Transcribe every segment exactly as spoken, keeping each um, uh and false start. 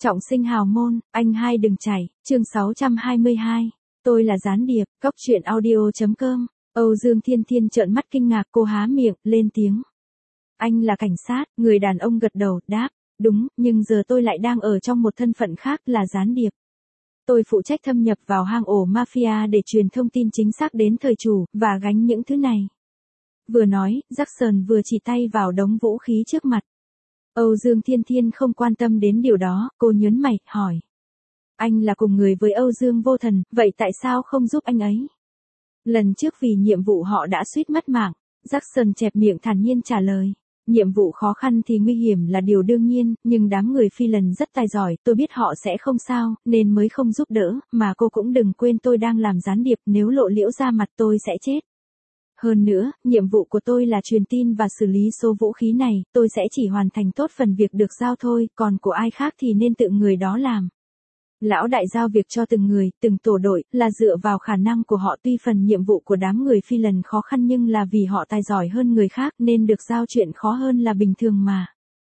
Trọng sinh hào môn, anh hai đừng chảy, chương sáu trăm hai mươi hai. Tôi là gián điệp, cốc truyện audio chấm com. Âu Dương Thiên Thiên trợn mắt kinh ngạc, cô há miệng, lên tiếng. Anh là cảnh sát, người đàn ông gật đầu, đáp. Đúng, nhưng giờ tôi lại đang ở trong một thân phận khác là gián điệp. Tôi phụ trách thâm nhập vào hang ổ mafia để truyền thông tin chính xác đến thời chủ, và gánh những thứ này. Vừa nói, Jackson vừa chỉ tay vào đống vũ khí trước mặt. Âu Dương Thiên Thiên không quan tâm đến điều đó, cô nhớn mày, hỏi. Anh là cùng người với Âu Dương Vô Thần, vậy tại sao không giúp anh ấy? Lần trước vì nhiệm vụ họ đã suýt mất mạng, Jackson chẹp miệng thản nhiên trả lời. Nhiệm vụ khó khăn thì nguy hiểm là điều đương nhiên, nhưng đám người phi lần rất tài giỏi, tôi biết họ sẽ không sao, nên mới không giúp đỡ, mà cô cũng đừng quên tôi đang làm gián điệp, nếu lộ liễu ra mặt tôi sẽ chết. Hơn nữa, nhiệm vụ của tôi là truyền tin và xử lý số vũ khí này, tôi sẽ chỉ hoàn thành tốt phần việc được giao thôi, còn của ai khác thì nên tự người đó làm. Lão đại giao việc cho từng người, từng tổ đội, là dựa vào khả năng của họ, tuy phần nhiệm vụ của đám người phi lần khó khăn nhưng là vì họ tài giỏi hơn người khác nên được giao chuyện khó hơn là bình thường mà.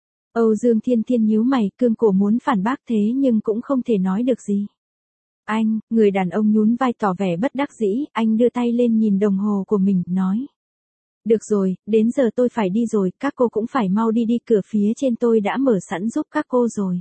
Âu Dương Thiên Thiên nhíu mày, cương cổ muốn phản bác thế nhưng cũng không thể nói được gì. Anh, người đàn ông nhún vai tỏ vẻ bất đắc dĩ, anh đưa tay lên nhìn đồng hồ của mình, nói. Được rồi, đến giờ tôi phải đi rồi, các cô cũng phải mau đi đi, cửa phía trên tôi đã mở sẵn giúp các cô rồi.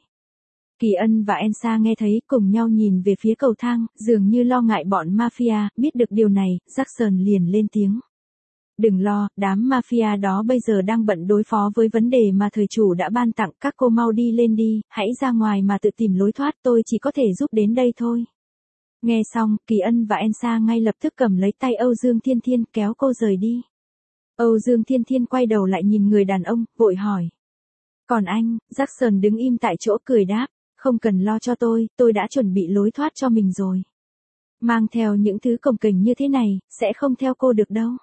Kỳ Ân và Elsa nghe thấy cùng nhau nhìn về phía cầu thang, dường như lo ngại bọn mafia, biết được điều này, Jackson liền lên tiếng. Đừng lo, đám mafia đó bây giờ đang bận đối phó với vấn đề mà thời chủ đã ban tặng, các cô mau đi lên đi, hãy ra ngoài mà tự tìm lối thoát, tôi chỉ có thể giúp đến đây thôi. Nghe xong, Kỳ Ân và Elsa ngay lập tức cầm lấy tay Âu Dương Thiên Thiên kéo cô rời đi. Âu Dương Thiên Thiên quay đầu lại nhìn người đàn ông, vội hỏi. Còn anh, Jackson đứng im tại chỗ cười đáp, không cần lo cho tôi, tôi đã chuẩn bị lối thoát cho mình rồi. Mang theo những thứ cồng kềnh như thế này, sẽ không theo cô được đâu.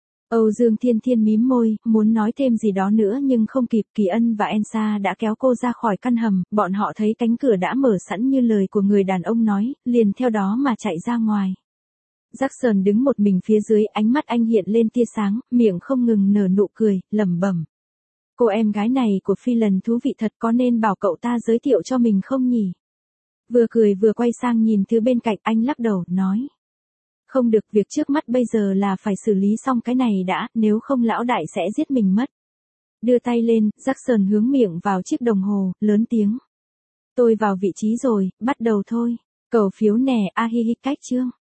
Âu Dương Thiên Thiên mím môi, muốn nói thêm gì đó nữa nhưng không kịp, Kỳ Ân và Elsa đã kéo cô ra khỏi căn hầm, bọn họ thấy cánh cửa đã mở sẵn như lời của người đàn ông nói, liền theo đó mà chạy ra ngoài. Jackson đứng một mình phía dưới, ánh mắt anh hiện lên tia sáng, miệng không ngừng nở nụ cười, lẩm bẩm. Cô em gái này của phi lần thú vị thật, có nên bảo cậu ta giới thiệu cho mình không nhỉ? Vừa cười vừa quay sang nhìn thứ bên cạnh, anh lắc đầu, nói. Không được, việc trước mắt bây giờ là phải xử lý xong cái này đã, nếu không lão đại sẽ giết mình mất. Đưa tay lên, Jackson hướng miệng vào chiếc đồng hồ, lớn tiếng. Tôi vào vị trí rồi, bắt đầu thôi. Cầu phiếu nè, a hi hi cách chương.